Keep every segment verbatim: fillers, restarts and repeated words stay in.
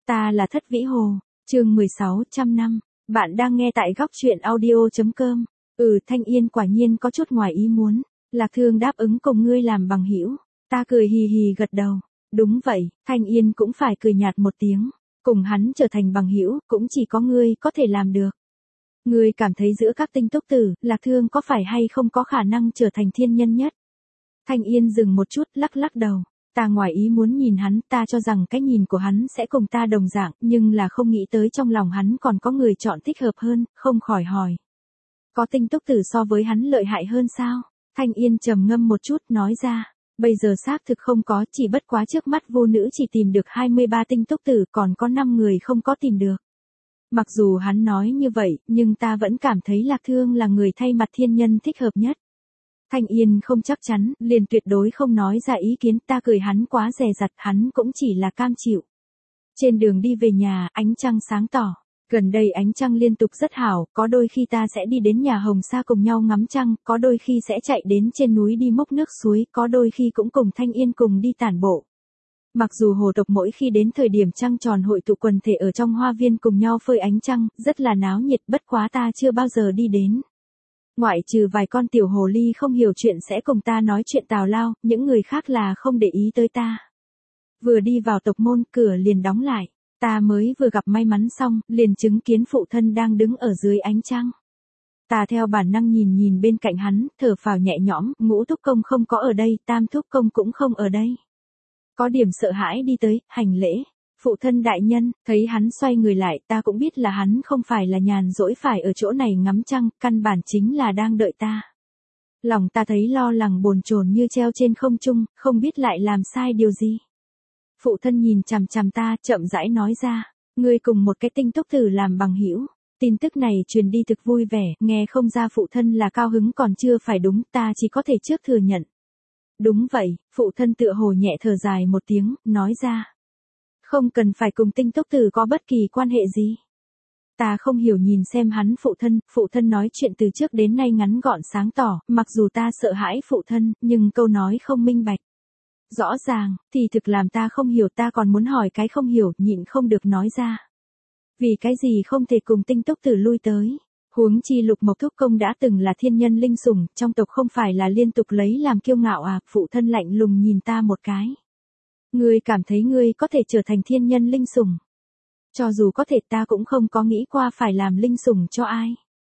Ta là Thất Vĩ Hồ, chương mười sáu trăm năm. Bạn đang nghe tại góc truyện audio.com. Ừ, Thanh Yên quả nhiên có chút ngoài ý muốn. Lạc Thương đáp ứng cùng ngươi làm bằng hữu. Ta cười hì hì gật đầu. Đúng vậy, Thanh Yên cũng phải cười nhạt một tiếng. Cùng hắn trở thành bằng hữu, cũng chỉ có ngươi có thể làm được. Ngươi cảm thấy giữa các tinh túc tử, Lạc Thương có phải hay không có khả năng trở thành thiên nhân nhất? Thanh Yên dừng một chút, lắc lắc đầu. Ta ngoài ý muốn nhìn hắn, ta cho rằng cái nhìn của hắn sẽ cùng ta đồng dạng, nhưng là không nghĩ tới trong lòng hắn còn có người chọn thích hợp hơn, không khỏi hỏi. Có tinh túc tử so với hắn lợi hại hơn sao? Thanh Yên trầm ngâm một chút, nói ra. Bây giờ xác thực không có, chỉ bất quá trước mắt vô nữ chỉ tìm được hai mươi ba tinh túc tử, còn có năm người không có tìm được. Mặc dù hắn nói như vậy, nhưng ta vẫn cảm thấy Lạc Thương là người thay mặt thiên nhân thích hợp nhất. Thanh Yên không chắc chắn, liền tuyệt đối không nói ra ý kiến, ta cười hắn quá dè dặt, hắn cũng chỉ là cam chịu. Trên đường đi về nhà, ánh trăng sáng tỏ. Gần đây ánh trăng liên tục rất hảo, có đôi khi ta sẽ đi đến nhà Hồng Sa cùng nhau ngắm trăng, có đôi khi sẽ chạy đến trên núi đi mốc nước suối, có đôi khi cũng cùng Thanh Yên cùng đi tản bộ. Mặc dù hồ tộc mỗi khi đến thời điểm trăng tròn hội tụ quần thể ở trong hoa viên cùng nhau phơi ánh trăng, rất là náo nhiệt, bất quá ta chưa bao giờ đi đến. Ngoại trừ vài con tiểu hồ ly không hiểu chuyện sẽ cùng ta nói chuyện tào lao, những người khác là không để ý tới ta. Vừa đi vào tộc môn, cửa liền đóng lại. Ta mới vừa gặp may mắn xong, liền chứng kiến phụ thân đang đứng ở dưới ánh trăng. Ta theo bản năng nhìn nhìn bên cạnh hắn, thở phào nhẹ nhõm, Ngũ thúc công không có ở đây, Tam thúc công cũng không ở đây. Có điểm sợ hãi đi tới, hành lễ. Phụ thân đại nhân, thấy hắn xoay người lại, ta cũng biết là hắn không phải là nhàn rỗi phải ở chỗ này ngắm trăng, căn bản chính là đang đợi ta. Lòng ta thấy lo lắng bồn chồn như treo trên không trung, không biết lại làm sai điều gì. Phụ thân nhìn chằm chằm ta, chậm rãi nói ra, ngươi cùng một cái tinh túc tử làm bằng hữu. Tin tức này truyền đi thực vui vẻ, nghe không ra phụ thân là cao hứng còn chưa phải đúng, ta chỉ có thể trước thừa nhận. Đúng vậy, phụ thân tựa hồ nhẹ thở dài một tiếng, nói ra. Không cần phải cùng tinh túc tử có bất kỳ quan hệ gì. Ta không hiểu nhìn xem hắn phụ thân, phụ thân nói chuyện từ trước đến nay ngắn gọn sáng tỏ, mặc dù ta sợ hãi phụ thân, nhưng câu nói không minh bạch. Rõ ràng, thì thực làm ta không hiểu, ta còn muốn hỏi cái không hiểu, nhịn không được nói ra. Vì cái gì không thể cùng tinh túc tử lui tới? Huống chi Lục Mộc thúc công đã từng là thiên nhân linh sủng, trong tộc không phải là liên tục lấy làm kiêu ngạo à? Phụ thân lạnh lùng nhìn ta một cái. Ngươi cảm thấy ngươi có thể trở thành thiên nhân linh sủng? Cho dù có thể, ta cũng không có nghĩ qua phải làm linh sủng cho ai.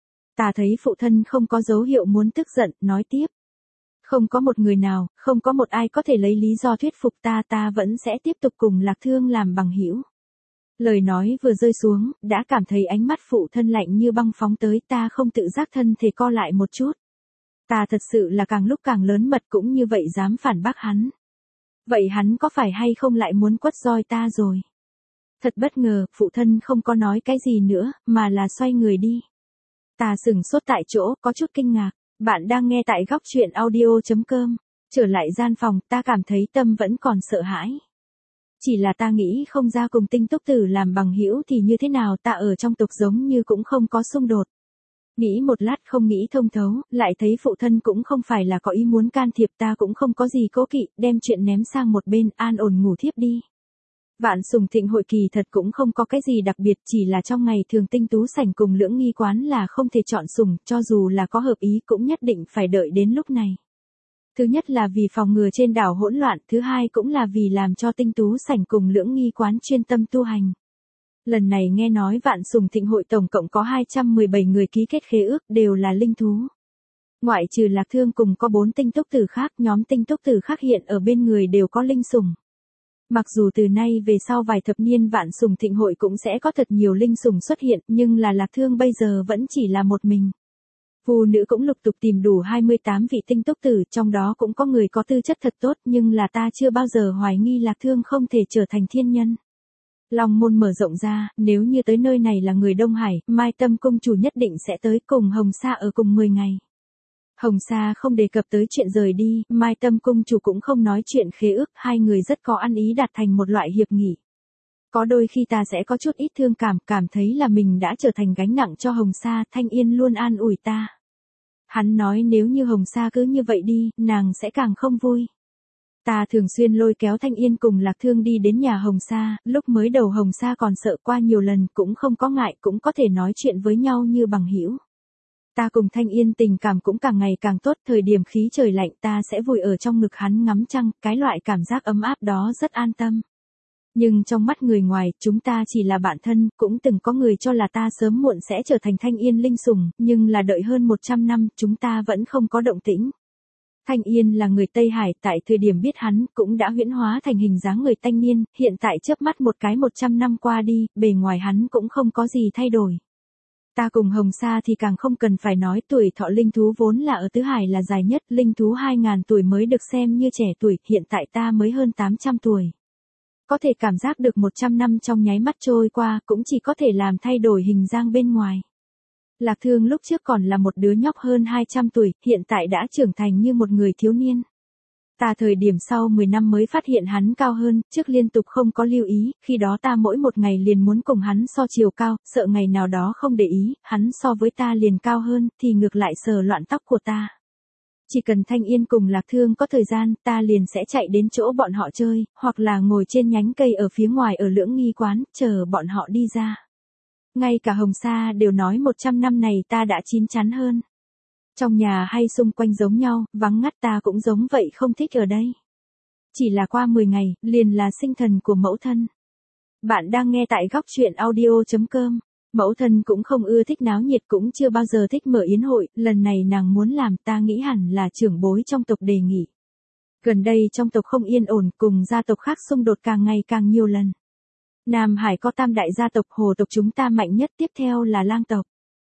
Ta thấy phụ thân không có dấu hiệu muốn tức giận, nói tiếp. Không có một người nào, không có một ai có thể lấy lý do thuyết phục ta, ta vẫn sẽ tiếp tục cùng Lạc Thương làm bằng hữu. Lời nói vừa rơi xuống, đã cảm thấy ánh mắt phụ thân lạnh như băng phóng tới, ta không tự giác thân thể co lại một chút. Ta thật sự là càng lúc càng lớn mật, cũng như vậy dám phản bác hắn. Vậy hắn có phải hay không lại muốn quất roi ta rồi? Thật bất ngờ, phụ thân không có nói cái gì nữa, mà là xoay người đi. Ta sững sốt tại chỗ, có chút kinh ngạc. Bạn đang nghe tại góc truyện audio.com. Trở lại gian phòng, ta cảm thấy tâm vẫn còn sợ hãi. Chỉ là ta nghĩ không ra cùng tinh túc tử làm bằng hữu thì như thế nào, ta ở trong tộc giống như cũng không có xung đột. Nghĩ một lát không nghĩ thông thấu, lại thấy phụ thân cũng không phải là có ý muốn can thiệp, ta cũng không có gì cố kỵ, đem chuyện ném sang một bên, an ổn ngủ thiếp đi. Vạn Sùng Thịnh hội kỳ thật cũng không có cái gì đặc biệt, chỉ là trong ngày thường tinh tú sảnh cùng Lưỡng Nghi quán là không thể chọn sủng, cho dù là có hợp ý cũng nhất định phải đợi đến lúc này. Thứ nhất là vì phòng ngừa trên đảo hỗn loạn, thứ hai cũng là vì làm cho tinh tú sảnh cùng Lưỡng Nghi quán chuyên tâm tu hành. Lần này nghe nói Vạn Sùng Thịnh hội tổng cộng có hai trăm mười bảy người ký kết khế ước, đều là linh thú. Ngoại trừ Lạc Thương cùng có bốn tinh túc tử khác, nhóm tinh túc tử khác hiện ở bên người đều có linh sủng. Mặc dù từ nay về sau vài thập niên Vạn Sùng Thịnh hội cũng sẽ có thật nhiều linh sủng xuất hiện, nhưng là Lạc Thương bây giờ vẫn chỉ là một mình. Phù nữ cũng lục tục tìm đủ hai mươi tám vị tinh túc tử, trong đó cũng có người có tư chất thật tốt, nhưng là ta chưa bao giờ hoài nghi Lạc Thương không thể trở thành thiên nhân. Long môn mở rộng ra, nếu như tới nơi này là người Đông Hải, Mai Tâm cung chủ nhất định sẽ tới, cùng Hồng Sa ở cùng mười ngày. Hồng Sa không đề cập tới chuyện rời đi, Mai Tâm cung chủ cũng không nói chuyện khế ước, hai người rất có ăn ý đạt thành một loại hiệp nghị. Có đôi khi ta sẽ có chút ít thương cảm, cảm thấy là mình đã trở thành gánh nặng cho Hồng Sa, Thanh Yên luôn an ủi ta. Hắn nói nếu như Hồng Sa cứ như vậy đi, nàng sẽ càng không vui. Ta thường xuyên lôi kéo Thanh Yên cùng Lạc Thương đi đến nhà Hồng Sa, lúc mới đầu Hồng Sa còn sợ, qua nhiều lần cũng không có ngại, cũng có thể nói chuyện với nhau như bằng hữu. Ta cùng Thanh Yên tình cảm cũng càng ngày càng tốt, thời điểm khí trời lạnh ta sẽ vùi ở trong ngực hắn ngắm trăng, cái loại cảm giác ấm áp đó rất an tâm. Nhưng trong mắt người ngoài, chúng ta chỉ là bạn thân, cũng từng có người cho là ta sớm muộn sẽ trở thành Thanh Yên linh sủng, nhưng là đợi hơn một trăm năm, chúng ta vẫn không có động tĩnh. Thanh Yên là người Tây Hải, tại thời điểm biết hắn, cũng đã huyễn hóa thành hình dáng người thanh niên, hiện tại chớp mắt một cái một trăm năm qua đi, bề ngoài hắn cũng không có gì thay đổi. Ta cùng Hồng Sa thì càng không cần phải nói, tuổi thọ linh thú vốn là ở Tứ Hải là dài nhất, linh thú hai nghìn tuổi mới được xem như trẻ tuổi, hiện tại ta mới hơn tám trăm tuổi. Có thể cảm giác được một trăm năm trong nháy mắt trôi qua, cũng chỉ có thể làm thay đổi hình dáng bên ngoài. Lạc Thương lúc trước còn là một đứa nhóc hơn hai trăm tuổi, hiện tại đã trưởng thành như một người thiếu niên. Ta thời điểm sau mười năm mới phát hiện hắn cao hơn, trước liên tục không có lưu ý, khi đó ta mỗi một ngày liền muốn cùng hắn so chiều cao, sợ ngày nào đó không để ý, hắn so với ta liền cao hơn, thì ngược lại sờ loạn tóc của ta. Chỉ cần Thanh Yên cùng Lạc Thương có thời gian, ta liền sẽ chạy đến chỗ bọn họ chơi, hoặc là ngồi trên nhánh cây ở phía ngoài ở Lưỡng Nghi quán, chờ bọn họ đi ra. Ngay cả Hồng Sa đều nói một trăm năm này ta đã chín chắn hơn. Trong nhà hay xung quanh giống nhau, vắng ngắt ta cũng giống vậy không thích ở đây. Chỉ là qua mười ngày, liền là sinh thần của mẫu thân. Bạn đang nghe tại góc truyện audio chấm com. Mẫu thân cũng không ưa thích náo nhiệt, cũng chưa bao giờ thích mở yến hội, lần này nàng muốn làm, ta nghĩ hẳn là trưởng bối trong tộc đề nghị. Gần đây trong tộc không yên ổn, cùng gia tộc khác xung đột càng ngày càng nhiều lần. Nam Hải có tam đại gia tộc, Hồ tộc chúng ta mạnh nhất, tiếp theo là Lang tộc.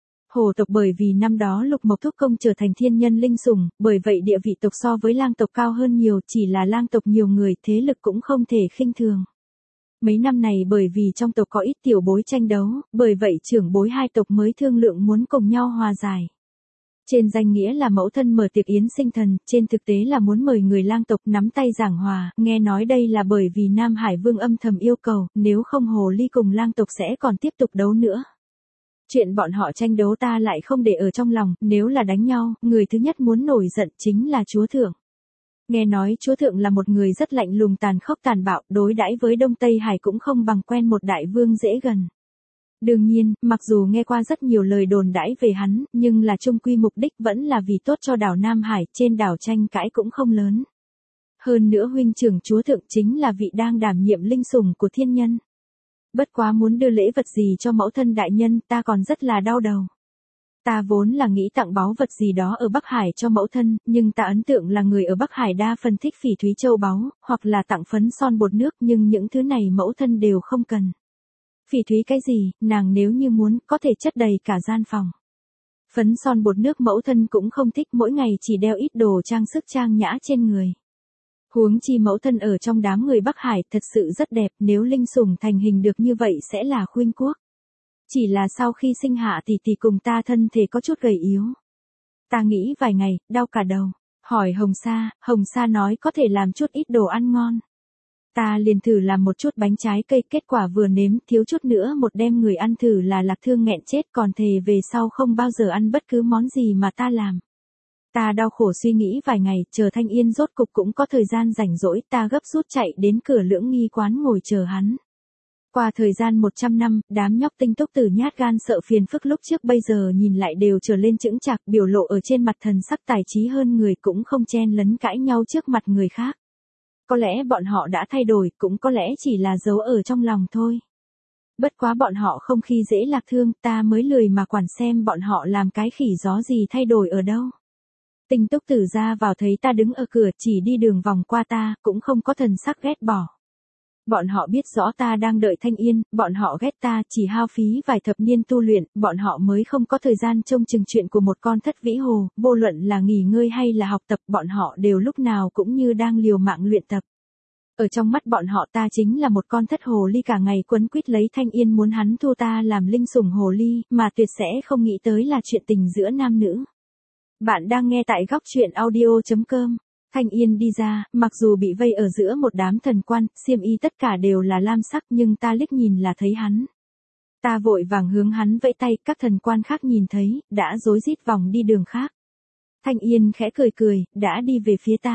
Hồ tộc bởi vì năm đó Lục Mộc Thúc Công trở thành thiên nhân linh sủng, bởi vậy địa vị tộc so với Lang tộc cao hơn nhiều, chỉ là Lang tộc nhiều người, thế lực cũng không thể khinh thường. Mấy năm này bởi vì trong tộc có ít tiểu bối tranh đấu, bởi vậy trưởng bối hai tộc mới thương lượng muốn cùng nhau hòa giải. Trên danh nghĩa là mẫu thân mở tiệc yến sinh thần, trên thực tế là muốn mời người Lang tộc nắm tay giảng hòa, nghe nói đây là bởi vì Nam Hải Vương âm thầm yêu cầu, nếu không Hồ Ly cùng Lang tộc sẽ còn tiếp tục đấu nữa. Chuyện bọn họ tranh đấu ta lại không để ở trong lòng, nếu là đánh nhau, người thứ nhất muốn nổi giận chính là Chúa Thượng. Nghe nói Chúa Thượng là một người rất lạnh lùng tàn khốc tàn bạo, đối đãi với Đông Tây Hải cũng không bằng quen một đại vương dễ gần. Đương nhiên, mặc dù nghe qua rất nhiều lời đồn đãi về hắn, nhưng là chung quy mục đích vẫn là vì tốt cho đảo Nam Hải, trên đảo tranh cãi cũng không lớn. Hơn nữa huynh trưởng Chúa Thượng chính là vị đang đảm nhiệm linh sủng của thiên nhân. Bất quá muốn đưa lễ vật gì cho mẫu thân đại nhân, ta còn rất là đau đầu. Ta vốn là nghĩ tặng báu vật gì đó ở Bắc Hải cho mẫu thân, nhưng ta ấn tượng là người ở Bắc Hải đa phần thích phỉ thúy châu báu, hoặc là tặng phấn son bột nước, nhưng những thứ này mẫu thân đều không cần. Phỉ thúy cái gì, nàng nếu như muốn, có thể chất đầy cả gian phòng. Phấn son bột nước mẫu thân cũng không thích, mỗi ngày chỉ đeo ít đồ trang sức trang nhã trên người. Huống chi mẫu thân ở trong đám người Bắc Hải thật sự rất đẹp, nếu linh sủng thành hình được như vậy sẽ là khuynh quốc. Chỉ là sau khi sinh hạ tỷ tỷ cùng ta thân thể có chút gầy yếu. Ta nghĩ vài ngày, đau cả đầu. Hỏi Hồng Sa, Hồng Sa nói có thể làm chút ít đồ ăn ngon. Ta liền thử làm một chút bánh trái cây, kết quả vừa nếm, thiếu chút nữa một đêm người ăn thử là Lạc Thương nghẹn chết, còn thề về sau không bao giờ ăn bất cứ món gì mà ta làm. Ta đau khổ suy nghĩ vài ngày, chờ Thanh Yên rốt cục cũng có thời gian rảnh rỗi, ta gấp rút chạy đến cửa Lưỡng Nghi quán ngồi chờ hắn. Qua thời gian một trăm năm, đám nhóc tinh túc tử nhát gan sợ phiền phức lúc trước bây giờ nhìn lại đều trở lên chững chạc, biểu lộ ở trên mặt thần sắc tài trí hơn người, cũng không chen lấn cãi nhau trước mặt người khác. Có lẽ bọn họ đã thay đổi, cũng có lẽ chỉ là giấu ở trong lòng thôi. Bất quá bọn họ không khi dễ Lạc Thương, ta mới lười mà quản xem bọn họ làm cái khỉ gió gì thay đổi ở đâu. Tinh túc tử ra vào thấy ta đứng ở cửa, chỉ đi đường vòng qua ta, cũng không có thần sắc ghét bỏ. Bọn họ biết rõ ta đang đợi Thanh Yên, bọn họ ghét ta, chỉ hao phí vài thập niên tu luyện, bọn họ mới không có thời gian trông chừng chuyện của một con thất vĩ hồ, vô luận là nghỉ ngơi hay là học tập, bọn họ đều lúc nào cũng như đang liều mạng luyện tập. Ở trong mắt bọn họ ta chính là một con thất hồ ly cả ngày quấn quýt lấy Thanh Yên, muốn hắn thu ta làm linh sủng hồ ly, mà tuyệt sẽ không nghĩ tới là chuyện tình giữa nam nữ. Bạn đang nghe tại góc truyện audio chấm com. Thanh Yên đi ra, mặc dù bị vây ở giữa một đám thần quan, xiêm y tất cả đều là lam sắc, nhưng ta liếc nhìn là thấy hắn. Ta vội vàng hướng hắn vẫy tay, các thần quan khác nhìn thấy, đã rối rít vòng đi đường khác. Thanh Yên khẽ cười cười, đã đi về phía ta.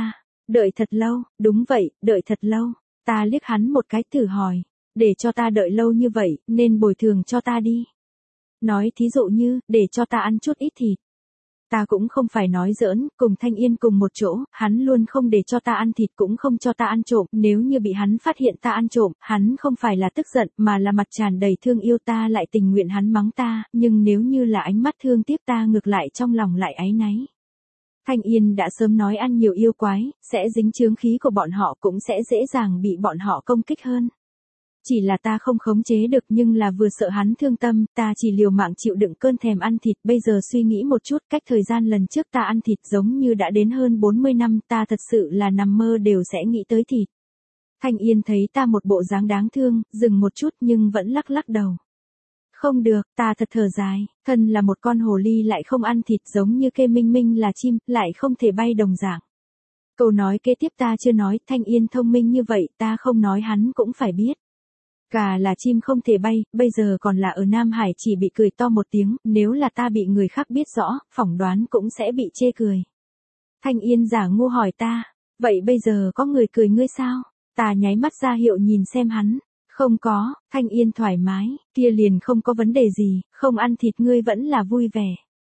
Đợi thật lâu, đúng vậy, đợi thật lâu. Ta liếc hắn một cái thử hỏi, để cho ta đợi lâu như vậy, nên bồi thường cho ta đi. Nói thí dụ như, để cho ta ăn chút ít thịt. Ta cũng không phải nói giỡn, cùng Thanh Yên cùng một chỗ, hắn luôn không để cho ta ăn thịt cũng không cho ta ăn trộm, nếu như bị hắn phát hiện ta ăn trộm, hắn không phải là tức giận, mà là mặt tràn đầy thương yêu ta lại tình nguyện hắn mắng ta, nhưng nếu như là ánh mắt thương tiếc ta ngược lại trong lòng lại áy náy. Thanh Yên đã sớm nói ăn nhiều yêu quái, sẽ dính chướng khí của bọn họ cũng sẽ dễ dàng bị bọn họ công kích hơn. Chỉ là ta không khống chế được nhưng là vừa sợ hắn thương tâm, ta chỉ liều mạng chịu đựng cơn thèm ăn thịt, bây giờ suy nghĩ một chút, cách thời gian lần trước ta ăn thịt giống như đã đến hơn bốn mươi năm, ta thật sự là nằm mơ đều sẽ nghĩ tới thịt. Thanh Yên thấy ta một bộ dáng đáng thương, dừng một chút nhưng vẫn lắc lắc đầu. Không được, ta thật thở dài, thân là một con hồ ly lại không ăn thịt giống như Kê Minh Minh là chim, lại không thể bay đồng dạng. Câu nói kế tiếp ta chưa nói, Thanh Yên thông minh như vậy, ta không nói hắn cũng phải biết. Gà là chim không thể bay, bây giờ còn là ở Nam Hải chỉ bị cười to một tiếng, nếu là ta bị người khác biết rõ, phỏng đoán cũng sẽ bị chê cười. Thanh Yên giả ngu hỏi ta, vậy bây giờ có người cười ngươi sao? Ta nháy mắt ra hiệu nhìn xem hắn. Không có, Thanh Yên thoải mái, kia liền không có vấn đề gì, không ăn thịt ngươi vẫn là vui vẻ.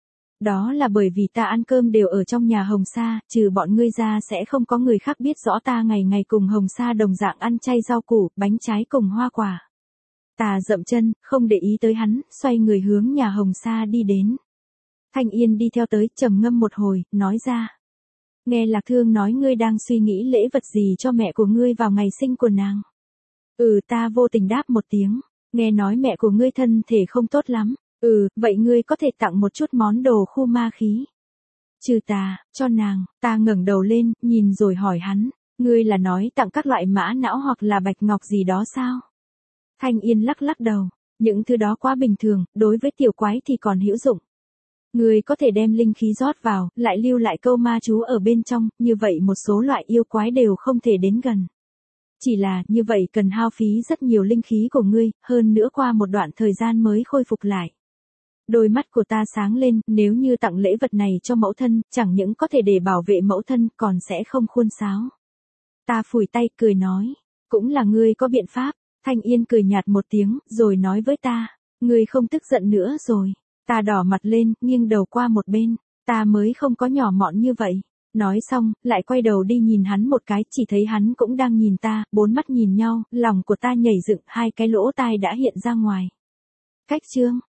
Đó là bởi vì ta ăn cơm đều ở trong nhà Hồng Sa, trừ bọn ngươi ra sẽ không có người khác biết rõ ta ngày ngày cùng Hồng Sa đồng dạng ăn chay rau củ, bánh trái cùng hoa quả. Ta dậm chân, không để ý tới hắn, xoay người hướng nhà Hồng Sa đi đến. Thanh Yên đi theo tới, trầm ngâm một hồi, nói ra. Nghe Lạc Thương nói ngươi đang suy nghĩ lễ vật gì cho mẹ của ngươi vào ngày sinh của nàng. Ừ, ta vô tình đáp một tiếng, nghe nói mẹ của ngươi thân thể không tốt lắm. Ừ, vậy ngươi có thể tặng một chút món đồ khu ma khí. Trừ ta, cho nàng, ta ngẩng đầu lên, nhìn rồi hỏi hắn, ngươi là nói tặng các loại mã não hoặc là bạch ngọc gì đó sao? Thanh Yên lắc lắc đầu, những thứ đó quá bình thường, đối với tiểu quái thì còn hữu dụng. Ngươi có thể đem linh khí rót vào, lại lưu lại câu ma chú ở bên trong, như vậy một số loại yêu quái đều không thể đến gần. Chỉ là, như vậy cần hao phí rất nhiều linh khí của ngươi, hơn nữa qua một đoạn thời gian mới khôi phục lại. Đôi mắt của ta sáng lên, nếu như tặng lễ vật này cho mẫu thân, chẳng những có thể để bảo vệ mẫu thân, còn sẽ không khuôn sáo. Ta phủi tay, cười nói, cũng là ngươi có biện pháp. Thanh Yên cười nhạt một tiếng, rồi nói với ta, ngươi không tức giận nữa rồi. Ta đỏ mặt lên, nghiêng đầu qua một bên, ta mới không có nhỏ mọn như vậy. Nói xong, lại quay đầu đi nhìn hắn một cái, chỉ thấy hắn cũng đang nhìn ta, bốn mắt nhìn nhau, lòng của ta nhảy dựng, hai cái lỗ tai đã hiện ra ngoài. Cách chương